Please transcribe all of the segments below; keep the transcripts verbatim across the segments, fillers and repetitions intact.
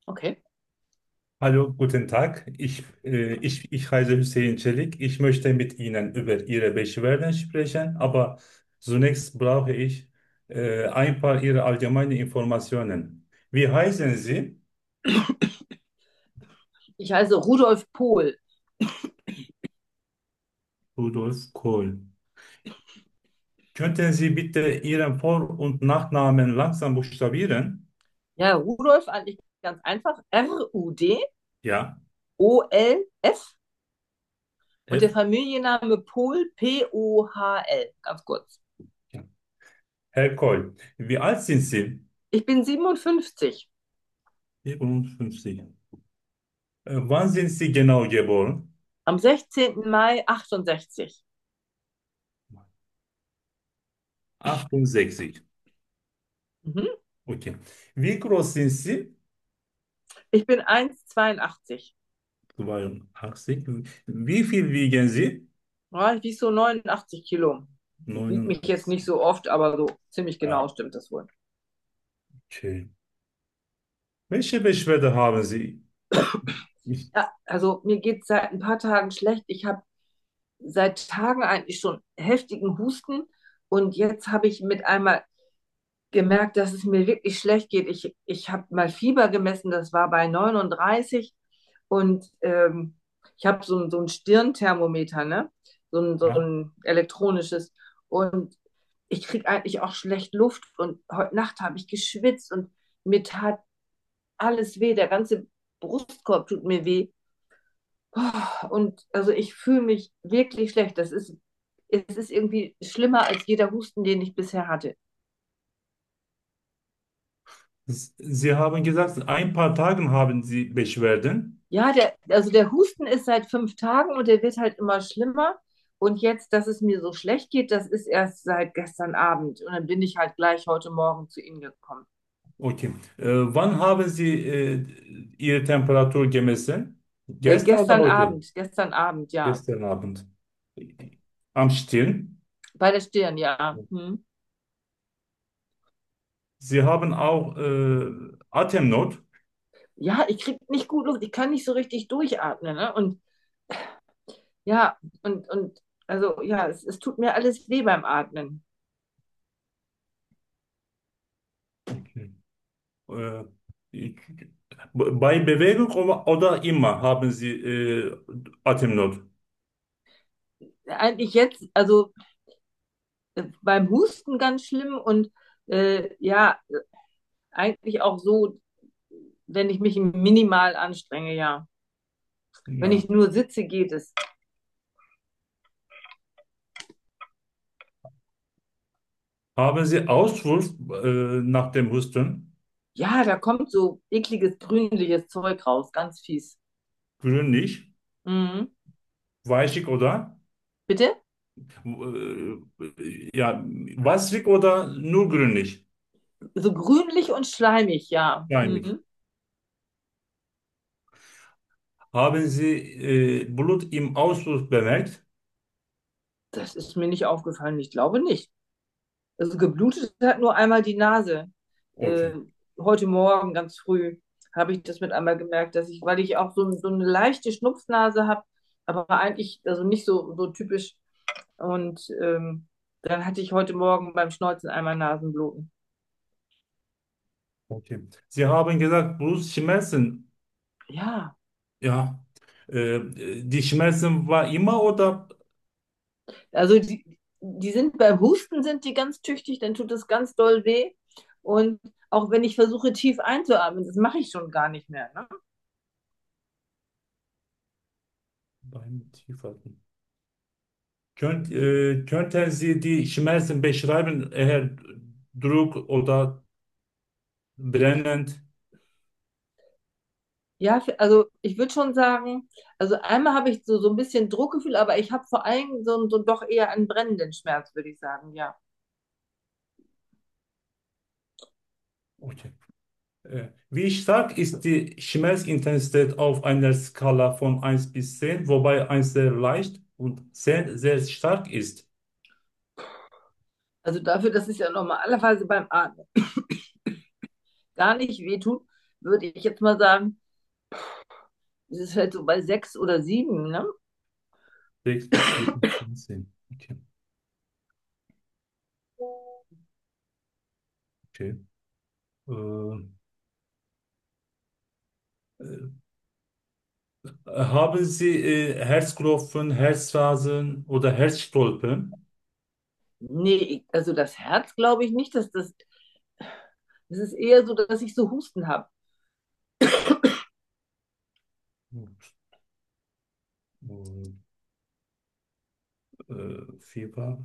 Okay. Hallo, guten Tag. Ich, äh, ich, ich heiße Hüseyin Çelik. Ich möchte mit Ihnen über Ihre Beschwerden sprechen, aber zunächst brauche ich äh, ein paar Ihrer allgemeinen Informationen. Wie heißen Sie? Ich heiße Rudolf Pohl. Rudolf Kohl. Könnten Sie bitte Ihren Vor- und Nachnamen langsam buchstabieren? Ja, Rudolf eigentlich ganz einfach. Ja. R-U-D-O-L-F und der F. Familienname Pohl, P O H L, ganz kurz. Ja. Herr Kohl, wie alt sind Sie? Ich bin siebenundfünfzig, siebenundfünfzig. Äh, wann sind Sie genau geboren? am sechzehnten Mai achtundsechzig. achtundsechzig. Mhm. Okay. Wie groß sind Sie? Ich bin eins Komma zweiundachtzig. zweiundachtzig. Wie viel wiegen Sie? Ja, ich wiege so neunundachtzig Kilo. Ich wiege mich jetzt neunundachtzig. nicht so oft, aber so ziemlich genau Ja, stimmt das wohl. okay. Welche Beschwerde haben Sie? Ich, Ja, also mir geht es seit ein paar Tagen schlecht. Ich habe seit Tagen eigentlich schon heftigen Husten und jetzt habe ich mit einmal gemerkt, dass es mir wirklich schlecht geht. Ich, ich habe mal Fieber gemessen, das war bei neununddreißig und ähm, ich habe so, ein- so ein Stirnthermometer, ne? So ein, so ja. ein elektronisches und ich kriege eigentlich auch schlecht Luft und heute Nacht habe ich geschwitzt und mir tat alles weh, der ganze Brustkorb tut mir weh. Oh, und also ich fühle mich wirklich schlecht. Das ist, es ist irgendwie schlimmer als jeder Husten, den ich bisher hatte. Sie haben gesagt, ein paar Tagen haben Sie Beschwerden. Ja, der, also der Husten ist seit fünf Tagen und der wird halt immer schlimmer. Und jetzt, dass es mir so schlecht geht, das ist erst seit gestern Abend. Und dann bin ich halt gleich heute Morgen zu Ihnen gekommen. Okay. Äh, wann haben Sie äh, Ihre Temperatur gemessen? Äh, Gestern oder gestern heute? Abend, gestern Abend, ja. Gestern Abend. Am Stirn. Bei der Stirn, ja. Hm. Sie haben auch äh, Atemnot. Ja, ich kriege nicht gut Luft, ich kann nicht so richtig durchatmen, ne? Und ja, und, und also ja, es, es tut mir alles weh beim Atmen. Okay. Äh, ich- Bei Bewegung oder oder immer haben Sie äh, Atemnot? Eigentlich jetzt, also äh, beim Husten ganz schlimm und äh, ja, eigentlich auch so, wenn ich mich minimal anstrenge, ja. Wenn Ja. ich nur sitze, geht es. Haben Sie Auswurf äh, nach dem Husten? Ja, da kommt so ekliges, grünliches Zeug raus, ganz fies. Grünlich, Mhm. weichig oder? Bitte? Äh, ja, wasserig oder nur grünlich? So grünlich und schleimig, ja. Schleimig. Mhm. Haben Sie äh, Blut im Ausfluss bemerkt? Das ist mir nicht aufgefallen, ich glaube nicht. Also geblutet hat nur einmal die Nase. Äh, Okay. heute Morgen ganz früh habe ich das mit einmal gemerkt, dass ich, weil ich auch so, so eine leichte Schnupfnase habe, aber eigentlich also nicht so, so typisch. Und ähm, dann hatte ich heute Morgen beim Schneuzen einmal Nasenbluten. Okay. Sie haben gesagt, Brustschmerzen. Ja, Ja. Äh, die Schmerzen war immer oder? also die, die sind beim Husten sind die ganz tüchtig, dann tut es ganz doll weh. Und auch wenn ich versuche, tief einzuatmen, das mache ich schon gar nicht mehr. Ne? Beim Tiefatmen. Könnt, äh, könnten Sie die Schmerzen beschreiben, eher Druck oder brennend? Ja, für- also ich würde schon sagen, also einmal habe ich so, so ein bisschen Druckgefühl, aber ich habe vor allem so, so doch eher einen brennenden Schmerz, würde ich sagen, ja. Okay. Äh, wie stark ist die Schmerzintensität auf einer Skala von eins bis zehn, wobei eins sehr leicht und zehn sehr stark ist? Also dafür, dass es ja normalerweise beim Atmen gar nicht wehtut, würde ich jetzt mal sagen, es ist halt so bei sechs oder sieben, ne? sechs bis sieben Prozent. Okay. Okay. Äh, äh, Haben Sie äh, Herzklopfen, Herzrasen oder Herzstolpen? Nee, also das Herz glaube ich nicht, dass das, das ist eher so, dass ich so Husten habe. Und, äh, Fieber.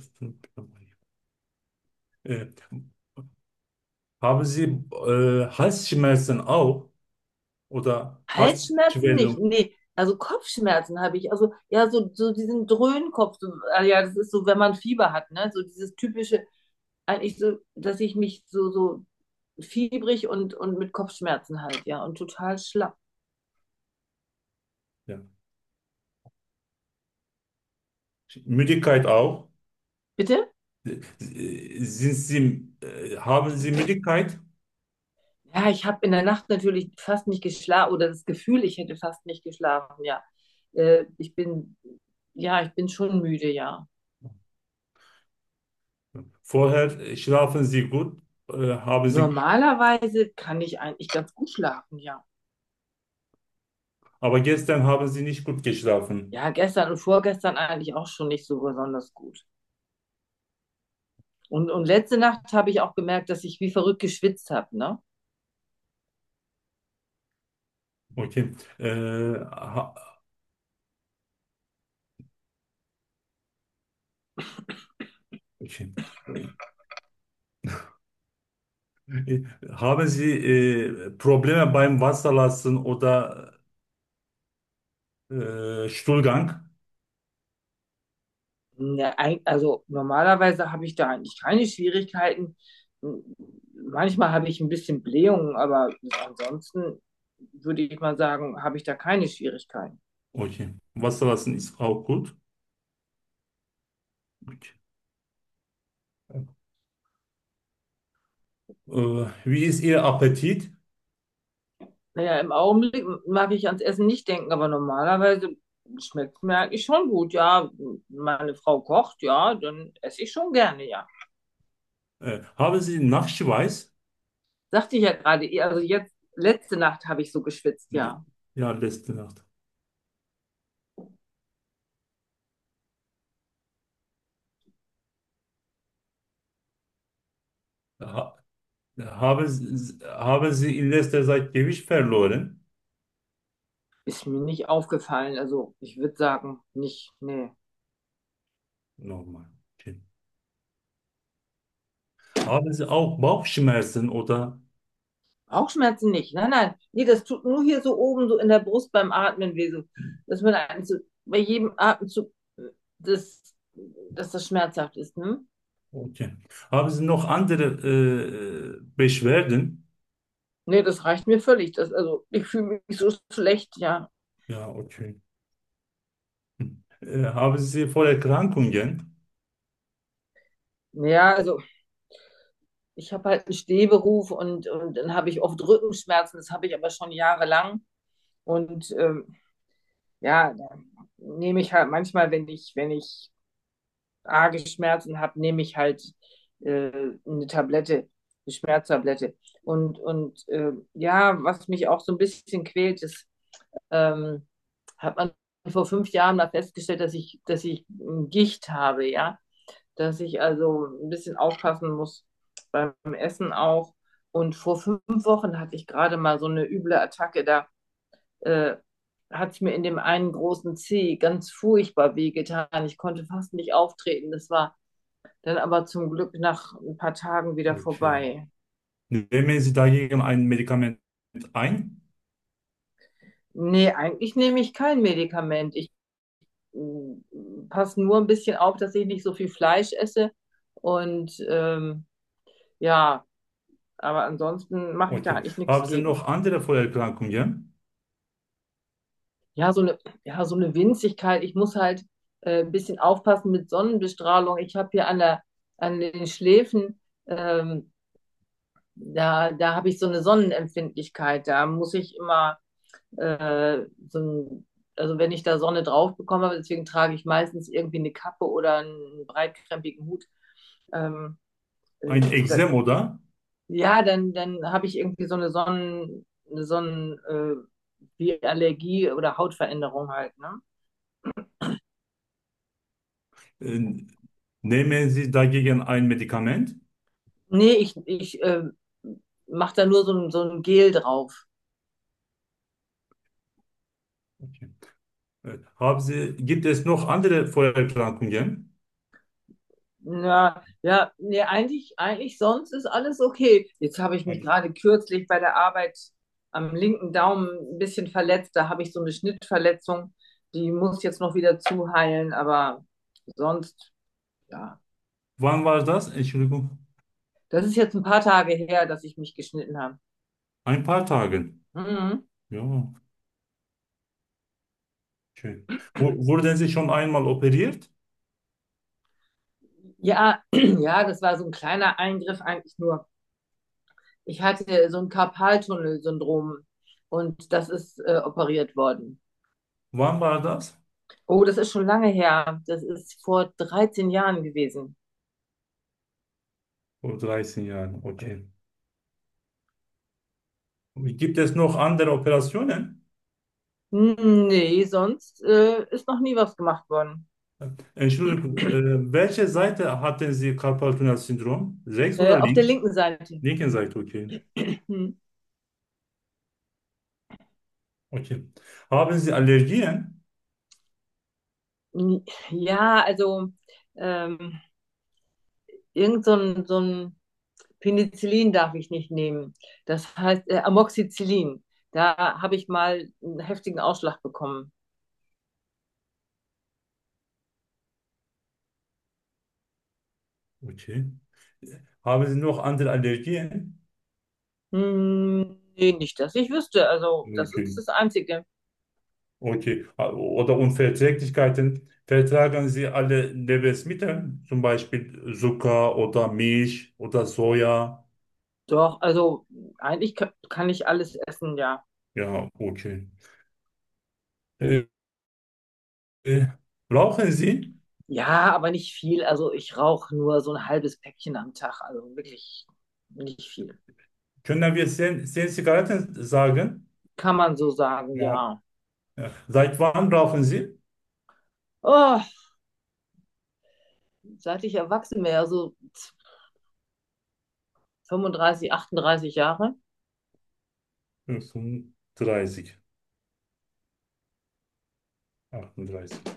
Äh, Haben Sie äh, Halsschmerzen auch oder Halsschmerzen nicht, Halsschwellung? nee. Also Kopfschmerzen habe ich. Also ja, so, so diesen Dröhnenkopf. So, ah ja, das ist so, wenn man Fieber hat, ne? So dieses typische, eigentlich so, dass ich mich so, so fiebrig und, und mit Kopfschmerzen halt, ja, und total schlapp. Ja. Müdigkeit auch? Bitte? Äh, Sind Sie, äh, haben Sie Müdigkeit? Ja, ich habe in der Nacht natürlich fast nicht geschlafen oder das Gefühl, ich hätte fast nicht geschlafen, ja. Äh, ich bin, ja, ich bin schon müde, ja. Vorher äh, schlafen Sie gut? Äh, haben Sie, Normalerweise kann ich eigentlich ganz gut schlafen, ja. aber gestern haben Sie nicht gut geschlafen. Ja, gestern und vorgestern eigentlich auch schon nicht so besonders gut. Und, und letzte Nacht habe ich auch gemerkt, dass ich wie verrückt geschwitzt habe, ne? Okay. Äh, ha, okay. Äh, Haben Sie äh, Probleme beim Wasserlassen oder äh, Stuhlgang? Ja, eig- also normalerweise habe ich da eigentlich keine Schwierigkeiten. Manchmal habe ich ein bisschen Blähungen, aber ansonsten würde ich mal sagen, habe ich da keine Schwierigkeiten. Okay. Wasserlassen ist auch gut. Okay. Äh, wie ist Ihr Appetit? Naja, im Augenblick mag ich ans Essen nicht denken, aber normalerweise schmeckt es mir eigentlich schon gut. Ja, meine Frau kocht, ja, dann esse ich schon gerne, ja. Äh, haben Sie Nachschweiß? Sagte ich ja gerade, also jetzt, letzte Nacht habe ich so geschwitzt, ja. Ja, letzte Nacht. Ha haben, Sie- haben Sie in letzter Zeit Gewicht verloren? Ist mir nicht aufgefallen. Also ich würde sagen, nicht, nee. Normal. Okay. Haben Sie auch Bauchschmerzen oder? Bauchschmerzen nicht. Nein, nein. Nee, das tut nur hier so oben, so in der Brust beim Atmen weh. So, dass man eigentlich so bei jedem Atemzug, das, dass das schmerzhaft ist. Ne? Okay. Haben Sie noch andere äh, Beschwerden? Nee, das reicht mir völlig. Das, also ich fühle mich so schlecht, ja. Ja, okay. Äh, haben Sie Vorerkrankungen? Ja, also ich habe halt einen Stehberuf und, und dann habe ich oft Rückenschmerzen. Das habe ich aber schon jahrelang. Und ähm, ja, dann nehme ich halt manchmal, wenn ich, wenn ich arge Schmerzen habe, nehme ich halt äh, eine Tablette, eine Schmerztablette. Und, und äh, ja, was mich auch so ein bisschen quält, ist, ähm, hat man vor fünf Jahren mal festgestellt, dass ich, dass ich ein Gicht habe, ja, dass ich also ein bisschen aufpassen muss beim Essen auch. Und vor fünf Wochen hatte ich gerade mal so eine üble Attacke, da äh, hat es mir in dem einen großen Zeh ganz furchtbar wehgetan. Ich konnte fast nicht auftreten. Das war dann aber zum Glück nach ein paar Tagen wieder Okay. vorbei. Nehmen Sie dagegen ein Medikament ein? Nee, eigentlich nehme ich kein Medikament. Ich mm, passe nur ein bisschen auf, dass ich nicht so viel Fleisch esse. Und ähm, ja, aber ansonsten mache ich da Okay. eigentlich nichts Haben Sie gegen. noch andere Vorerkrankungen? Ja, so eine, ja, so eine Winzigkeit. Ich muss halt äh, ein bisschen aufpassen mit Sonnenbestrahlung. Ich habe hier an der, an den Schläfen ähm, Da, da habe ich so eine Sonnenempfindlichkeit. Da muss ich immer äh, so ein, also wenn ich da Sonne drauf bekomme, deswegen trage ich meistens irgendwie eine Kappe oder einen breitkrempigen Hut. Ähm, äh, Ein da, Exem, oder? ja, dann, dann habe ich irgendwie so eine Sonnen, eine Sonnen, äh, wie Allergie oder Hautveränderung halt, ne? Äh, Nehmen Sie dagegen ein Medikament? Nee, ich, ich äh, mache da nur so ein, so ein Gel drauf. Okay. Äh, Haben Sie, gibt es noch andere Vorerkrankungen? Ja, ja, nee, eigentlich, eigentlich sonst ist alles okay. Jetzt habe ich mich Okay. gerade kürzlich bei der Arbeit am linken Daumen ein bisschen verletzt. Da habe ich so eine Schnittverletzung. Die muss jetzt noch wieder zuheilen, aber sonst, ja. Wann war das? Entschuldigung. Das ist jetzt ein paar Tage her, dass ich mich geschnitten habe. Ein paar Tagen. Mhm. Ja, schön. Wu- Wurden Sie schon einmal operiert? Ja, ja, das war so ein kleiner Eingriff eigentlich nur. Ich hatte so ein Karpaltunnelsyndrom und das ist äh, operiert worden. Wann war das? Oh, das ist schon lange her. Das ist vor dreizehn Jahren gewesen. Vor dreizehn Jahren, okay. Gibt es noch andere Operationen? Nee, sonst äh, ist noch nie was gemacht worden. Entschuldigung, äh, welche Seite hatten Sie Carpal-Tunnel-Syndrom? Rechts Äh, oder auf der links? linken Seite. Linken Seite, okay. Hm. Okay. Haben Sie Allergien? Ja, also ähm, irgend so ein, so ein Penicillin darf ich nicht nehmen. Das heißt äh, Amoxicillin. Da habe ich mal einen heftigen Ausschlag bekommen. Okay. Haben Sie noch andere Allergien? Hm, nee, nicht, dass ich wüsste. Also das ist Okay. das Einzige. Okay. Oder Unverträglichkeiten? Vertragen Sie alle Lebensmittel, zum Beispiel Zucker oder Milch oder Soja? Doch, also eigentlich kann, kann ich alles essen, ja. Ja, okay. Äh, äh, Brauchen Sie? Ja, aber nicht viel. Also ich rauche nur so ein halbes Päckchen am Tag. Also wirklich nicht viel. Können wir zehn, zehn Zigaretten sagen? Kann man so sagen, Ja. ja. Ja. Seit wann brauchen Sie? Oh, seit ich erwachsen wäre, so fünfunddreißig, achtunddreißig Jahre. fünfunddreißig, achtunddreißig.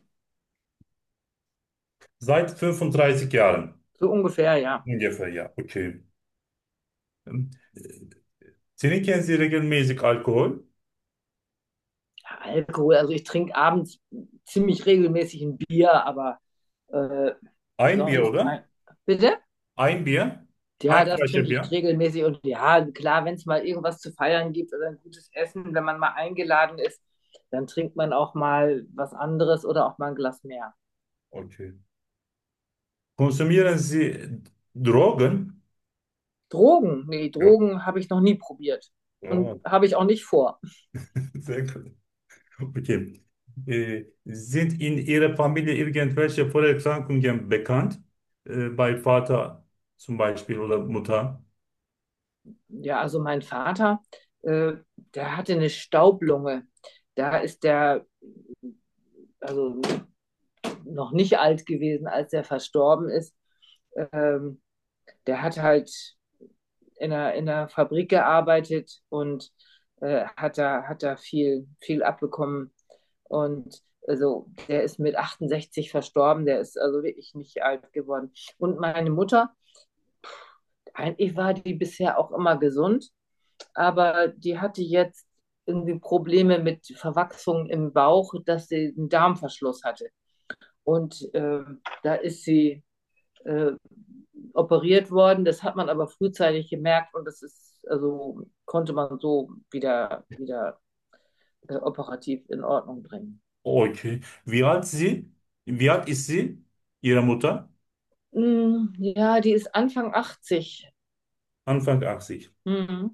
Seit fünfunddreißig Jahren. So ungefähr, ja. Ungefähr, ja. Okay. Ähm, äh, Trinken Sie regelmäßig Alkohol? Ja, Alkohol, also ich trinke abends ziemlich regelmäßig ein Bier, aber äh, Ein Bier, sonst, oder? nein. Bitte? Ein Bier? Ja, Eine das Flasche trinke ich Bier? regelmäßig und ja, klar, wenn es mal irgendwas zu feiern gibt oder ein gutes Essen, wenn man mal eingeladen ist, dann trinkt man auch mal was anderes oder auch mal ein Glas mehr. Okay. Konsumieren Sie Drogen? Drogen? Nee, Ja. Drogen habe ich noch nie probiert und Ja, habe ich auch nicht vor. sehr gut. Okay. Äh, sind in Ihrer Familie irgendwelche Vorerkrankungen bekannt? Äh, bei Vater zum Beispiel oder Mutter? Ja, also mein Vater, äh, der hatte eine Staublunge. Da ist der also noch nicht alt gewesen, als er verstorben ist. Ähm, Der hat halt in einer, in einer Fabrik gearbeitet und äh, hat da, hat da viel, viel abbekommen. Und also der ist mit achtundsechzig verstorben, der ist also wirklich nicht alt geworden. Und meine Mutter, eigentlich war die bisher auch immer gesund, aber die hatte jetzt irgendwie Probleme mit Verwachsung im Bauch, dass sie einen Darmverschluss hatte. Und äh, da ist sie äh, operiert worden. Das hat man aber frühzeitig gemerkt und das ist, also konnte man so wieder, wieder äh, operativ in Ordnung bringen. Okay. Wie alt sie? Wie alt ist sie? Ihre Mutter? Mm, ja, die ist Anfang achtzig. Anfang achtzig. Mhm.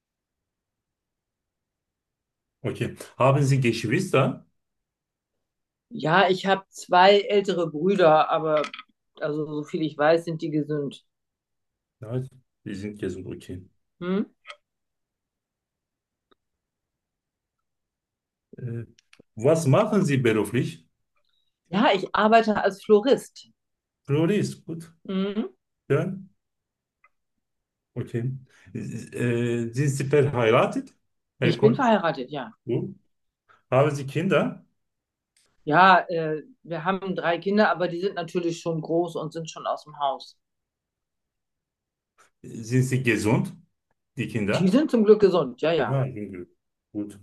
Okay. Haben Sie Geschwister? Ja, ich habe zwei ältere Brüder, aber also so viel ich weiß, sind die gesund. Ja, die sind gesund. Okay. Hm? Äh, Was machen Sie beruflich? Ja, ich arbeite als Florist. Florist, gut. Mhm. Ja, okay. Äh, sind Sie verheiratet? Herr Ich bin Kollege? verheiratet, ja. Gut. Haben Sie Kinder? Ja, äh, wir haben drei Kinder, aber die sind natürlich schon groß und sind schon aus dem Haus. Sind Sie gesund, die Die Kinder? sind zum Glück gesund, ja, ja. Ja, sind gut. Gut.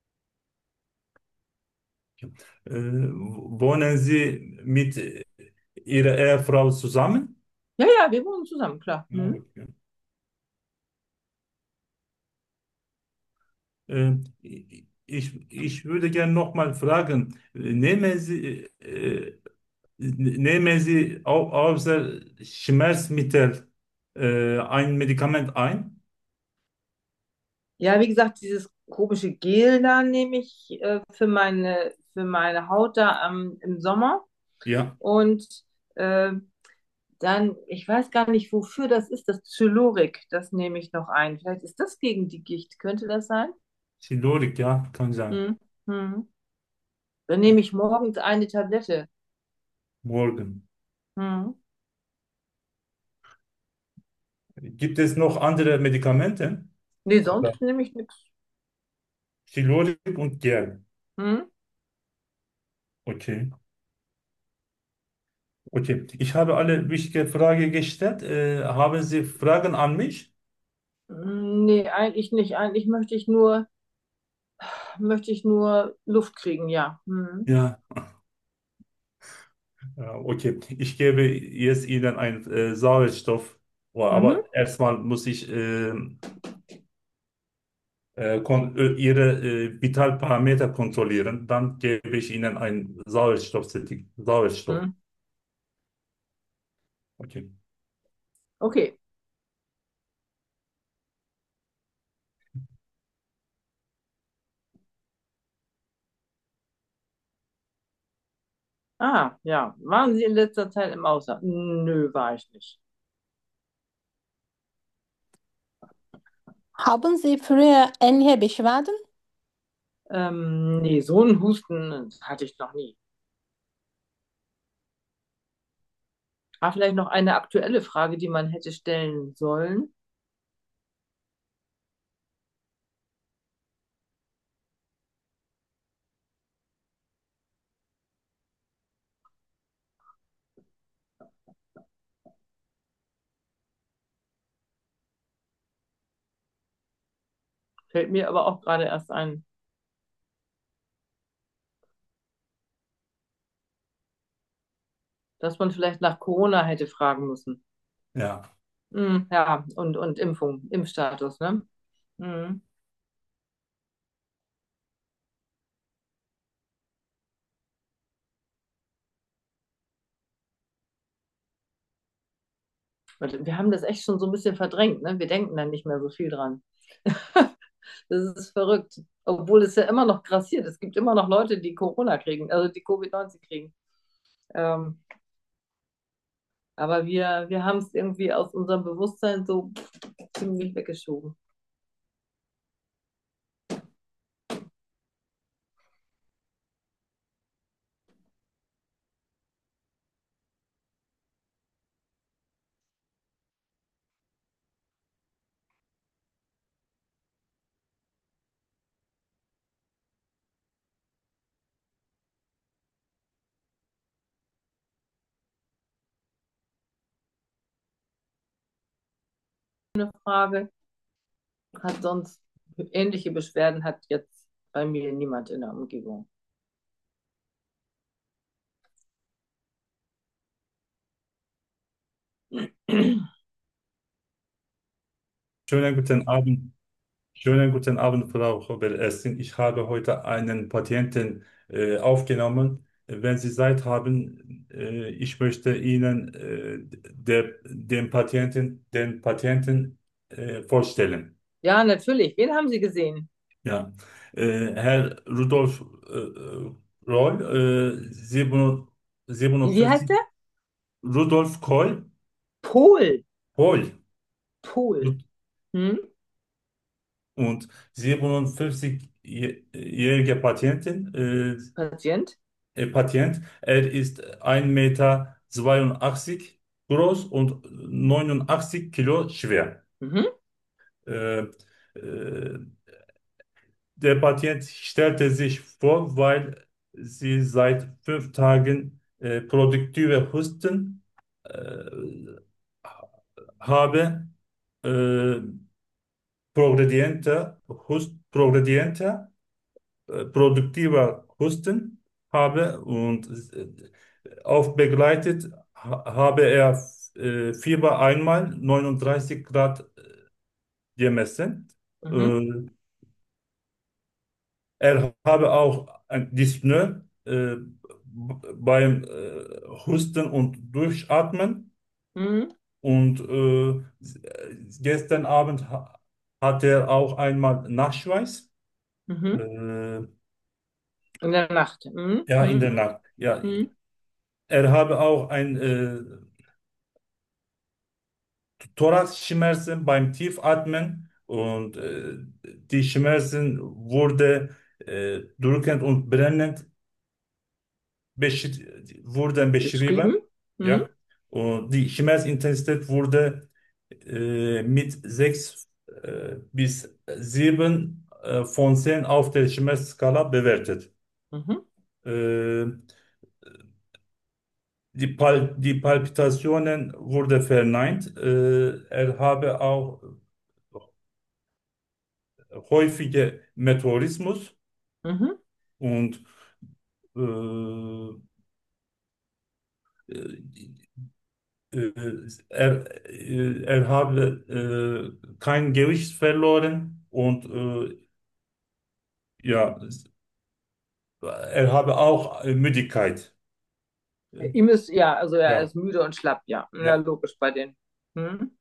Äh, wohnen Sie mit Ihrer Ehefrau zusammen? Ja, ja, wir wohnen zusammen, klar. Ja, Mhm. okay. Äh, ich, ich würde gerne noch mal fragen, nehmen Sie, äh, nehmen Sie au außer Schmerzmittel äh, ein Medikament ein? Ja, wie gesagt, dieses komische Gel da nehme ich äh, für meine, für meine Haut da ähm, im Sommer. Ja, Und äh, dann, ich weiß gar nicht, wofür das ist, das Zylorik, das nehme ich noch ein. Vielleicht ist das gegen die Gicht, könnte das sein? Silorik, ja, kann sein. Hm. Hm. Dann nehme ich morgens eine Tablette. Morgen. Hm. Gibt es noch andere Medikamente? Nee, Oder sonst nehme ich nichts. Silorik und Gel. Hm. Okay. Okay. Ich habe alle wichtige Fragen gestellt. Äh, haben Sie Fragen an mich? Hm, nee, eigentlich nicht. Eigentlich möchte ich nur, möchte ich nur Luft kriegen, ja. Hm. Ja. Ja, okay, ich gebe jetzt Ihnen einen äh, Sauerstoff, oh, Mhm. aber erstmal muss ich äh, äh, kon äh, Ihre äh, Vitalparameter kontrollieren. Dann gebe ich Ihnen einen Sauerstoff. Sauerstoff. Hm. Okay. Okay. Ah, ja. Waren Sie in letzter Zeit im Ausland? Nö, war ich nicht. Haben Sie früher ähnliche Beschwerden? Ähm, nee, so einen Husten hatte ich noch nie. Ah, vielleicht noch eine aktuelle Frage, die man hätte stellen sollen. Fällt mir aber auch gerade erst ein, dass man vielleicht nach Corona hätte fragen müssen. Ja. Hm, ja, und, und Impfung, Impfstatus, ne? Hm. Und wir haben das echt schon so ein bisschen verdrängt, ne? Wir denken dann nicht mehr so viel dran. Das ist verrückt. Obwohl es ja immer noch grassiert. Es gibt immer noch Leute, die Corona kriegen, also die Covid neunzehn kriegen. Ähm, aber wir, wir haben es irgendwie aus unserem Bewusstsein so ziemlich weggeschoben. Eine Frage, hat sonst ähnliche Beschwerden, hat jetzt bei mir niemand in der Umgebung. Schönen guten Abend. Schönen guten Abend, Frau Oberärztin. Ich habe heute einen Patienten äh, aufgenommen. Wenn Sie Zeit haben, äh, ich möchte Ihnen äh, der, den Patienten, den Patienten äh, vorstellen. Ja, natürlich. Wen haben Sie gesehen? Ja. Äh, Herr Rudolf äh, äh, Roll, äh, sieben- Wie heißt siebenundfünfzig, der? Rudolf Koll, Pol. Koll Pol. Hm? und siebenundfünfzig-jährige Patientin, äh, Patient. äh, Patient. Er ist ein Meter zweiundachtzig groß und neunundachtzig Kilo schwer. Mhm. Äh, äh, Der Patient stellte sich vor, weil sie seit fünf Tagen äh, produktive Husten äh, habe, äh, progredienter Hust, progredienter, äh, produktiver Husten habe und äh, auf begleitet ha- habe er äh, Fieber einmal neununddreißig Grad gemessen. Mhm. Äh, Er habe auch ein Dyspnoe äh, b- beim äh, Husten und Durchatmen Mhm. und äh, gestern Abend ha hatte er auch einmal Nachschweiß. Mhm. Äh, In der Nacht. Mhm. ja, in der Mhm. Nacht. Ja, Mhm. er habe auch ein äh, Thoraxschmerzen beim Tiefatmen und äh, die Schmerzen wurde äh, drückend und brennend beschri wurden beschrieben. Beschrieben. Mhm. Ja. Und die Schmerzintensität wurde äh, mit sechs äh, bis sieben äh, von zehn auf der Schmerzskala bewertet. Mhm. Äh, die, Pal die Palpitationen wurde verneint. Äh, er habe auch häufige Meteorismus Mhm. und äh, äh, er, äh, er habe äh, kein Gewicht verloren und äh, ja, er habe auch äh, Müdigkeit. Ihm ist, ja, also er Ja, ist müde und schlapp, ja. Ja, ja. logisch bei den. Mhm.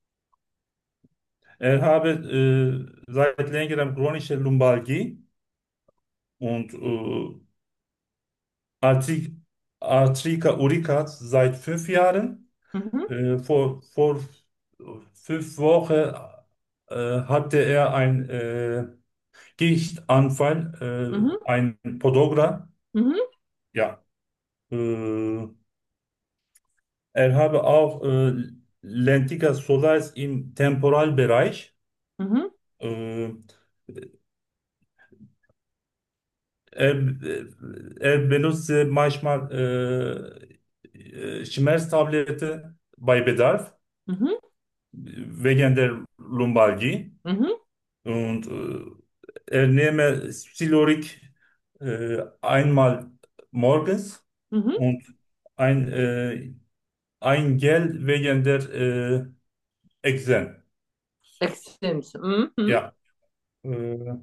Er habe äh, seit längerem chronische Lumbalgie und äh, Arthri Arthrika uricata seit fünf Jahren. Mhm. Äh, vor, vor fünf Wochen äh, hatte er ein äh, Gichtanfall, Mhm. äh, ein Podagra. Mhm. Ja. Äh, Er habe auch äh, Lentica solaris im Temporalbereich. Mhm. Äh, er, er benutzt manchmal äh, äh, Schmerztablette bei Bedarf Mhm. wegen der Lumbalgie. Mhm. Und äh, er nehme Silorik äh, einmal morgens Mhm. und ein, äh, ein Gel wegen der äh, Ekzem. Extrems. Mhm. Ja. Äh,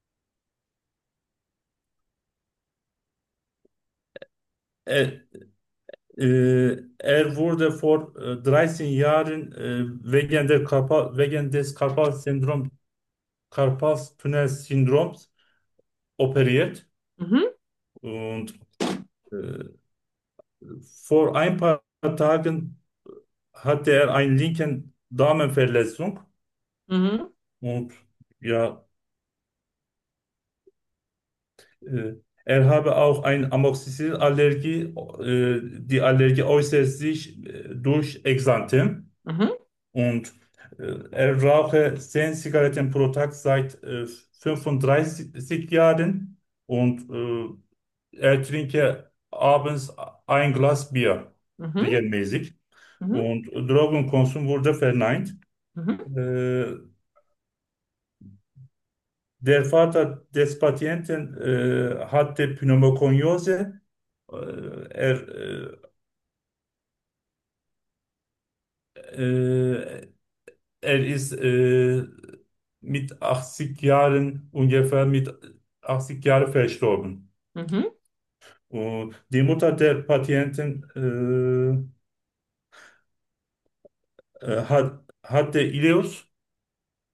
er, äh, Er wurde vor äh, dreizehn Jahren äh, wegen der Karpal, wegen des Karpal-Syndrom, Karpal-Tunnel-Syndroms operiert Mhm. und äh, vor ein paar Tagen hatte er eine linken Damenverletzung Mhm. und ja, äh, er habe auch eine Amoxicillallergie. Äh, die Allergie äußert sich äh, durch Exanthem Mhm. und äh, er rauche zehn Zigaretten pro Tag seit äh, fünfunddreißig Jahren und äh, er trinke abends ein Glas Bier Mhm. regelmäßig Mhm. und Drogenkonsum wurde verneint. Mhm. Äh, Der Vater des Patienten äh, hatte Pneumokoniose. Äh, er, äh, äh, Er ist äh, mit achtzig Jahren, ungefähr mit achtzig Jahren verstorben. Mhm. Und die Mutter der Patienten äh, äh, hat, hatte Ileus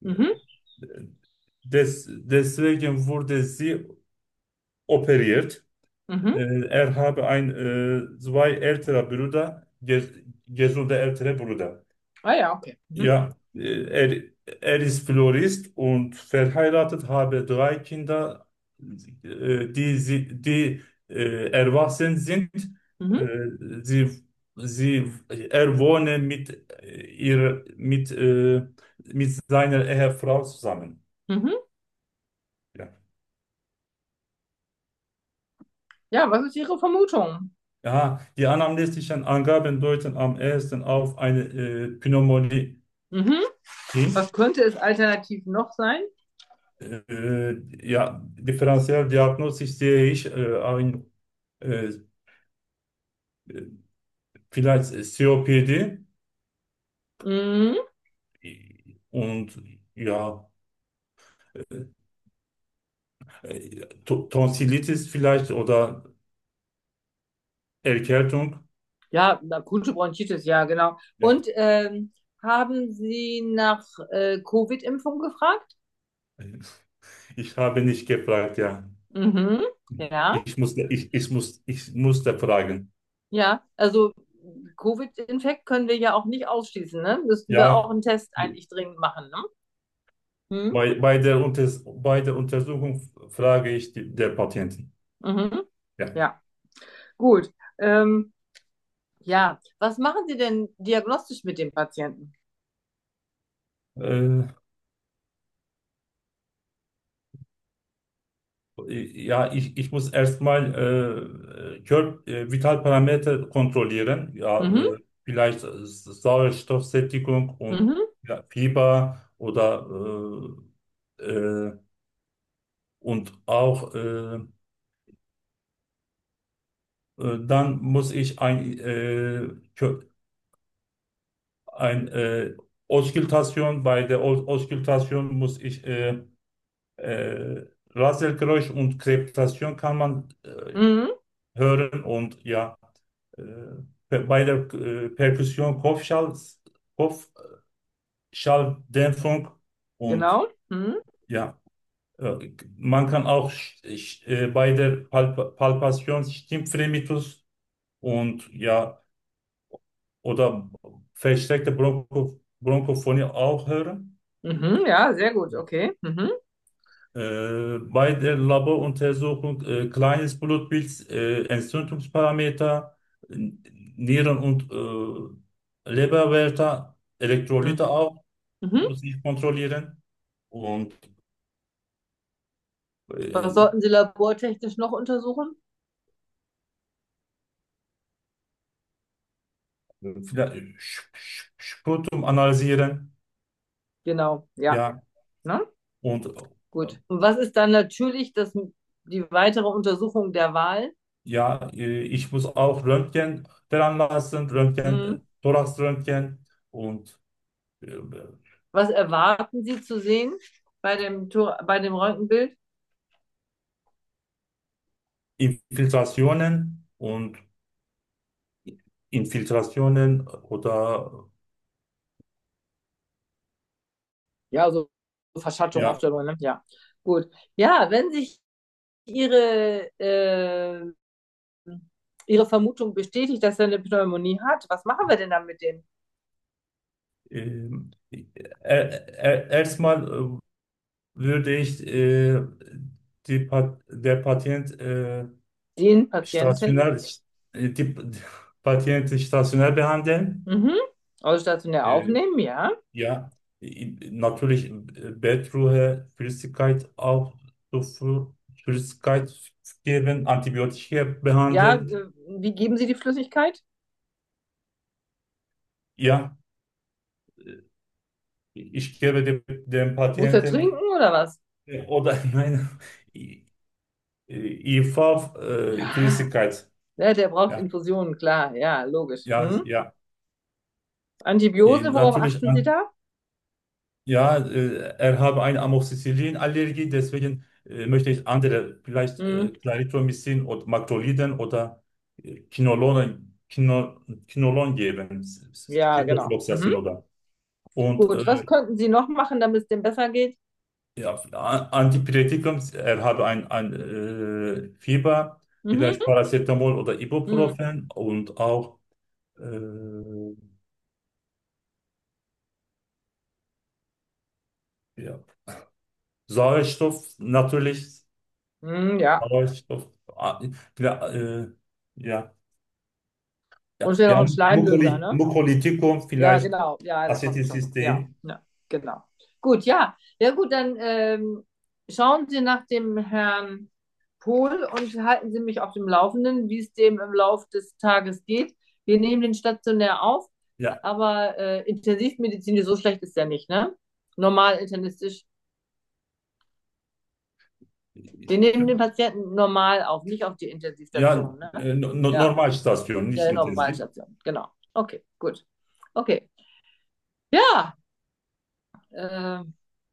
Mhm. Des, deswegen wurde sie operiert. Mhm. Äh, Er habe ein, äh, zwei ältere Brüder, ges gesunde ältere Brüder. Ah ja, okay. Mhm. Ja, äh, er, er ist Florist und verheiratet, habe drei Kinder, äh, die, sie, die äh, erwachsen sind. Mhm. Äh, sie, sie, er wohne mit, äh, ihr, mit, äh, mit seiner Ehefrau zusammen. Mhm. Ja. Ja, was ist Ihre Vermutung? Ja, die anamnestischen Angaben deuten am ehesten auf eine äh, Pneumonie Mhm. hin. Was könnte es alternativ noch sein? Äh, ja, Differentialdiagnostisch sehe ich äh, ein, äh, vielleicht C O P D Mhm. und ja, äh, To- Tonsillitis vielleicht oder Erkältung. Ja, akute Bronchitis, ja, genau. Ja, Und ähm, haben Sie nach äh, Covid-Impfung gefragt? ich habe nicht gefragt, ja. Mhm. Ja, Ich musste, ich, ich muss, ich musste fragen. ja. Also Covid-Infekt können wir ja auch nicht ausschließen, ne? Müssten wir auch Ja, einen Test eigentlich dringend machen, ne? Hm? bei, bei der Unters bei der Untersuchung frage ich die, der Patienten. Mhm. Ja. Ja, gut. Ähm, ja, was machen Sie denn diagnostisch mit dem Patienten? Äh, Ja, ich, ich muss erstmal äh, Kör äh, Vitalparameter kontrollieren. Ja, Mhm. äh, vielleicht äh, Sauerstoffsättigung und Mhm. ja, Fieber oder äh, äh, und auch äh, äh, dann muss ich ein, äh, Kö- ein äh, Auskultation, bei der Aus Auskultation muss ich äh, äh, Rasselgeräusch und Krepitation kann man äh, Mhm. hören und ja. Äh, bei der äh, Perkussion Kopfschall, Kopfschalldämpfung und Genau. Mhm. ja, äh, man kann auch sch- sch- äh, bei der Palp Palpation Stimmfremitus und ja, oder verstärkte Broncho Bronkophonie auch hören. Mhm. Ja, sehr gut. Okay. Mhm. Äh, bei der Laboruntersuchung äh, kleines Blutbild, äh, Entzündungsparameter, N- Nieren- und äh, Leberwerte, Elektrolyte Mhm. auch, Mhm. muss ich kontrollieren. Und Was äh, sollten Sie labortechnisch noch untersuchen? vielleicht Sch- Sch- Sputum analysieren. Genau. Ja. Ja, Ne? und äh, Gut. Und was ist dann natürlich das, die weitere Untersuchung der Wahl? ja, äh, ich muss auch Röntgen dran lassen, Röntgen, äh, Mhm. Thoraxröntgen und äh, Was erwarten Sie zu sehen bei dem, Tor- bei dem Röntgenbild? Infiltrationen und Infiltrationen oder Ja, so Verschattung auf ja, der Lunge. Ne? Ja. Gut. Ja, wenn sich Ihre, äh, Ihre Vermutung bestätigt, dass er eine Pneumonie hat, was machen wir denn dann mit dem? ähm, er, er, erstmal äh, würde ich äh, die, Pa- der Patient äh, Den Patienten? stationär, äh, die Patienten stationär behandeln. Mhm. Also stationär Äh, aufnehmen, ja. ja, i- natürlich äh, Bettruhe, Flüssigkeit auch Zufuhr, Flüssigkeit geben, Antibiotika Ja, behandeln. äh, wie geben Sie die Flüssigkeit? Ja, ich gebe dem, dem Muss er trinken Patienten oder was? äh, oder nein, I- I V äh, Ja, Flüssigkeit. ja, der braucht Ja, Infusionen, klar, ja, logisch. ja, Mhm. ja. Äh, Antibiose, worauf natürlich, achten Sie an- da? ja, äh, er habe eine Amoxicillin-Allergie, deswegen äh, möchte ich andere, vielleicht äh, Mhm. Clarithromycin oder Macroliden oder äh, Quinolone, Quino, Quinolon geben, S- S- Ja, genau. Ciprofloxacin Mhm. oder. Und Gut, was äh, könnten Sie noch machen, damit es dem besser geht? ja, A- Antipyretikum, er habe ein, ein äh, Fieber, Mhm. vielleicht Paracetamol oder Mhm. Ibuprofen und auch äh, ja, Sauerstoff natürlich, Mhm, ja. Sauerstoff, ah, ja, äh, ja, Und ja, wir noch ja, einen Schleimbildner, Mucoli- ne? Mucolitikum, Ja, vielleicht genau. Ja, das kommt schon noch. Ja, Acetylcystein. ja, genau. Gut, ja. Ja, gut, dann ähm, schauen Sie nach dem Herrn Pohl und halten Sie mich auf dem Laufenden, wie es dem im Lauf des Tages geht. Wir nehmen den stationär auf, Ja, aber äh, Intensivmedizin, so schlecht ist der nicht, ne? Normal internistisch. Wir nehmen den Patienten normal auf, nicht auf die ja, Intensivstation, ne? äh, no no- Ja, Normalstation, nicht ja, intensiv. Normalstation, genau. Okay, gut. Okay. Ja, äh,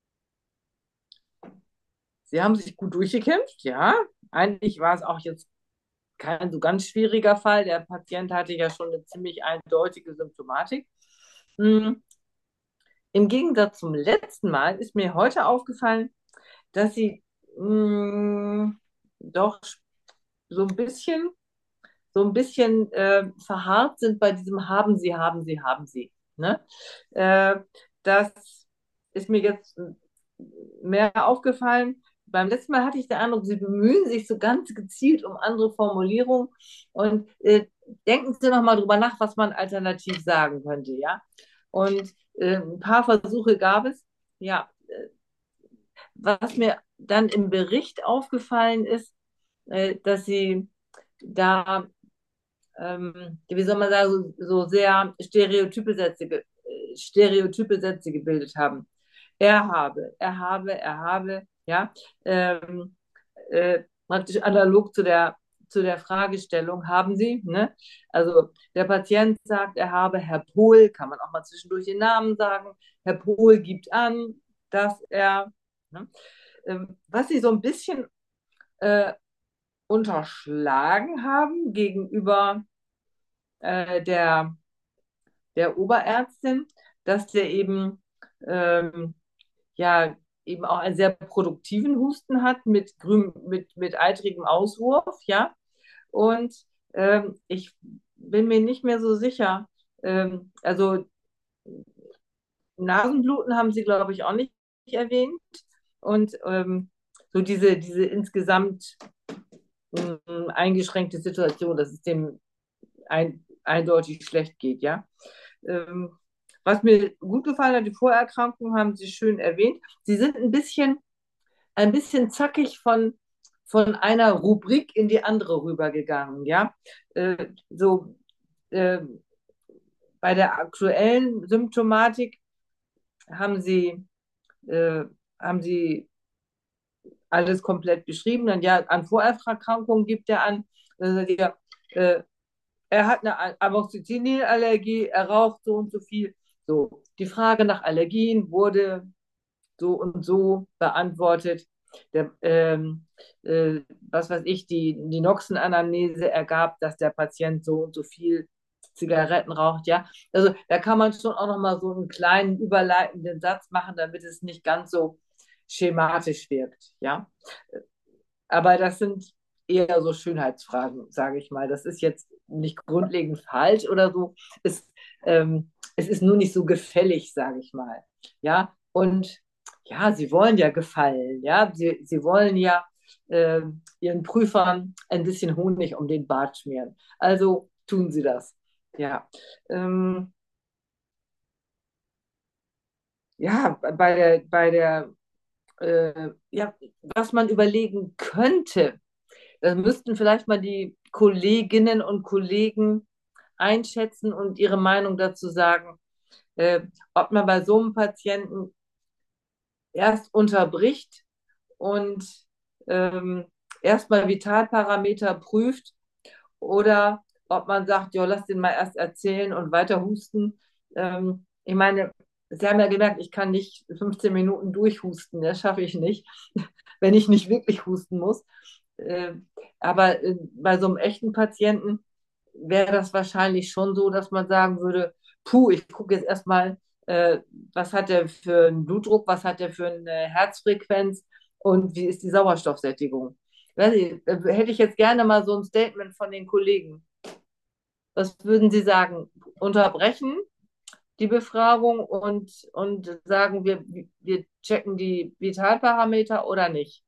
Sie haben sich gut durchgekämpft, ja. Eigentlich war es auch jetzt kein so ganz schwieriger Fall. Der Patient hatte ja schon eine ziemlich eindeutige Symptomatik. Hm. Im Gegensatz zum letzten Mal ist mir heute aufgefallen, dass Sie hm, doch so ein bisschen, so ein bisschen äh, verharrt sind bei diesem haben Sie, haben Sie, haben Sie. Ne? Äh, das ist mir jetzt mehr aufgefallen. Beim letzten Mal hatte ich den Eindruck, Sie bemühen sich so ganz gezielt um andere Formulierungen und äh, denken Sie noch mal drüber nach, was man alternativ sagen könnte, ja. Und äh, ein paar Versuche gab es. Ja, äh, was mir dann im Bericht aufgefallen ist, äh, dass Sie da ähm, wie soll man sagen, so, so sehr stereotype Sätze, ge- äh, stereotype Sätze gebildet haben. Er habe, er habe, er habe, ja, ähm, äh, praktisch analog zu der, zu der Fragestellung, haben Sie, ne? Also der Patient sagt, er habe, Herr Pohl, kann man auch mal zwischendurch den Namen sagen, Herr Pohl gibt an, dass er, ne? Ähm, was Sie so ein bisschen äh, unterschlagen haben gegenüber äh, der, der Oberärztin, dass der eben, ähm, ja, eben auch einen sehr produktiven Husten hat mit, grün, mit, mit eitrigem Auswurf, ja. Und ähm, ich bin mir nicht mehr so sicher. Ähm, also Nasenbluten haben Sie, glaube ich, auch nicht erwähnt. Und ähm, so diese, diese insgesamt mh, eingeschränkte Situation, dass es dem ein, eindeutig schlecht geht, ja. Ähm, was mir gut gefallen hat, die Vorerkrankungen haben Sie schön erwähnt. Sie sind ein bisschen, ein bisschen zackig von, von einer Rubrik in die andere rübergegangen, ja. Äh, so äh, bei der aktuellen Symptomatik haben Sie, äh, haben Sie alles komplett beschrieben. Dann ja, an Vorerkrankungen gibt er an, äh, ja, äh, er hat eine Amoxicillinallergie, er raucht so und so viel. So, die Frage nach Allergien wurde so und so beantwortet. Der, ähm, äh, was weiß ich, die, die Noxenanamnese ergab, dass der Patient so und so viel Zigaretten raucht, ja. Also da kann man schon auch nochmal so einen kleinen überleitenden Satz machen, damit es nicht ganz so schematisch wirkt, ja. Aber das sind eher so Schönheitsfragen, sage ich mal. Das ist jetzt nicht grundlegend falsch oder so. Es, ähm, es ist nur nicht so gefällig, sage ich mal. Ja, und ja, sie wollen ja gefallen. Ja, sie, sie wollen ja äh, ihren Prüfern ein bisschen Honig um den Bart schmieren. Also tun sie das. Ja, ähm, ja, bei der, bei der, äh, ja, was man überlegen könnte, da müssten vielleicht mal die Kolleginnen und Kollegen einschätzen und ihre Meinung dazu sagen, äh, ob man bei so einem Patienten erst unterbricht und ähm, erstmal Vitalparameter prüft oder ob man sagt, ja, lass den mal erst erzählen und weiter husten. Ähm, ich meine, Sie haben ja gemerkt, ich kann nicht fünfzehn Minuten durchhusten, das schaffe ich nicht, wenn ich nicht wirklich husten muss. Äh, aber äh, bei so einem echten Patienten wäre das wahrscheinlich schon so, dass man sagen würde, puh, ich gucke jetzt erstmal, äh, was hat er für einen Blutdruck, was hat er für eine Herzfrequenz und wie ist die Sauerstoffsättigung. Weiß ich, da hätte ich jetzt gerne mal so ein Statement von den Kollegen. Was würden Sie sagen? Unterbrechen die Befragung und, und sagen, wir, wir checken die Vitalparameter oder nicht?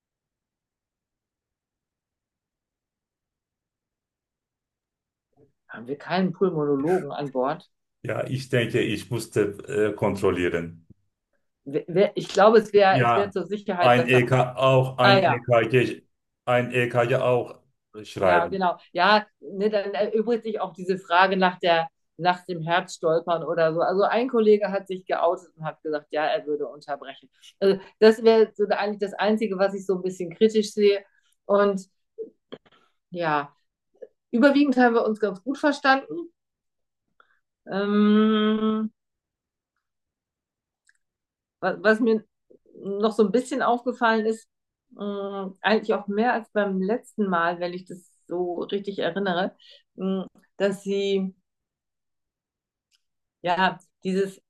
Haben wir keinen Pulmonologen an Bord? Ja, ich denke, ich musste äh, kontrollieren. Wer- wer- Ich glaube, es wäre es wär Ja, zur Sicherheit ein besser. E K, auch Ah ein ja, E K G, ein E K G auch ja, schreiben. genau. Ja, ne, dann erübrigt sich auch diese Frage nach der, nach dem Herzstolpern oder so. Also ein Kollege hat sich geoutet und hat gesagt, ja, er würde unterbrechen. Also das wäre so eigentlich das Einzige, was ich so ein bisschen kritisch sehe. Und ja, überwiegend haben wir uns ganz gut verstanden. Ähm, was, was mir noch so ein bisschen aufgefallen ist, mh, eigentlich auch mehr als beim letzten Mal, wenn ich das so richtig erinnere, mh, dass sie ja dieses,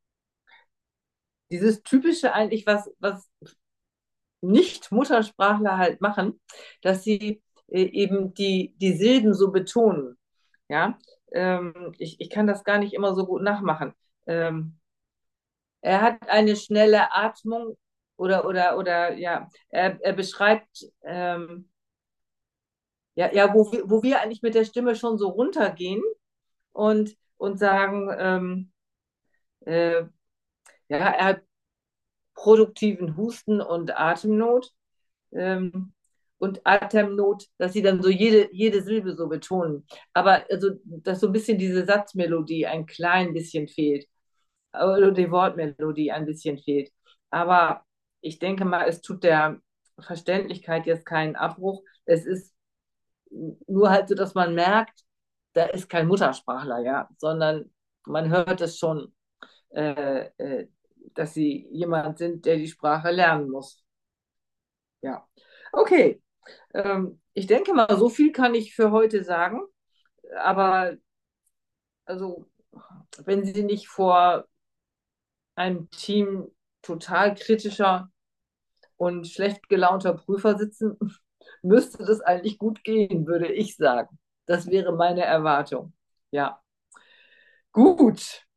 dieses typische eigentlich, was, was Nicht-Muttersprachler halt machen, dass sie äh, eben die, die Silben so betonen. Ja, ähm, ich, ich kann das gar nicht immer so gut nachmachen. Ähm, er hat eine schnelle Atmung oder, oder, oder, ja, er, er beschreibt, ähm, ja, ja, wo wir, wo wir eigentlich mit der Stimme schon so runtergehen und, und sagen, ähm, äh, ja, er hat produktiven Husten und Atemnot. Ähm, und Atemnot, dass sie dann so jede, jede Silbe so betonen. Aber also, dass so ein bisschen diese Satzmelodie ein klein bisschen fehlt. Oder die Wortmelodie ein bisschen fehlt. Aber ich denke mal, es tut der Verständlichkeit jetzt keinen Abbruch. Es ist nur halt so, dass man merkt, da ist kein Muttersprachler, ja, sondern man hört es schon, äh, äh, dass sie jemand sind, der die Sprache lernen muss. Ja. Okay. Ähm, ich denke mal, so viel kann ich für heute sagen. Aber also, wenn Sie nicht vor einem Team total kritischer und schlecht gelaunter Prüfer sitzen, müsste das eigentlich gut gehen, würde ich sagen. Das wäre meine Erwartung. Ja, gut.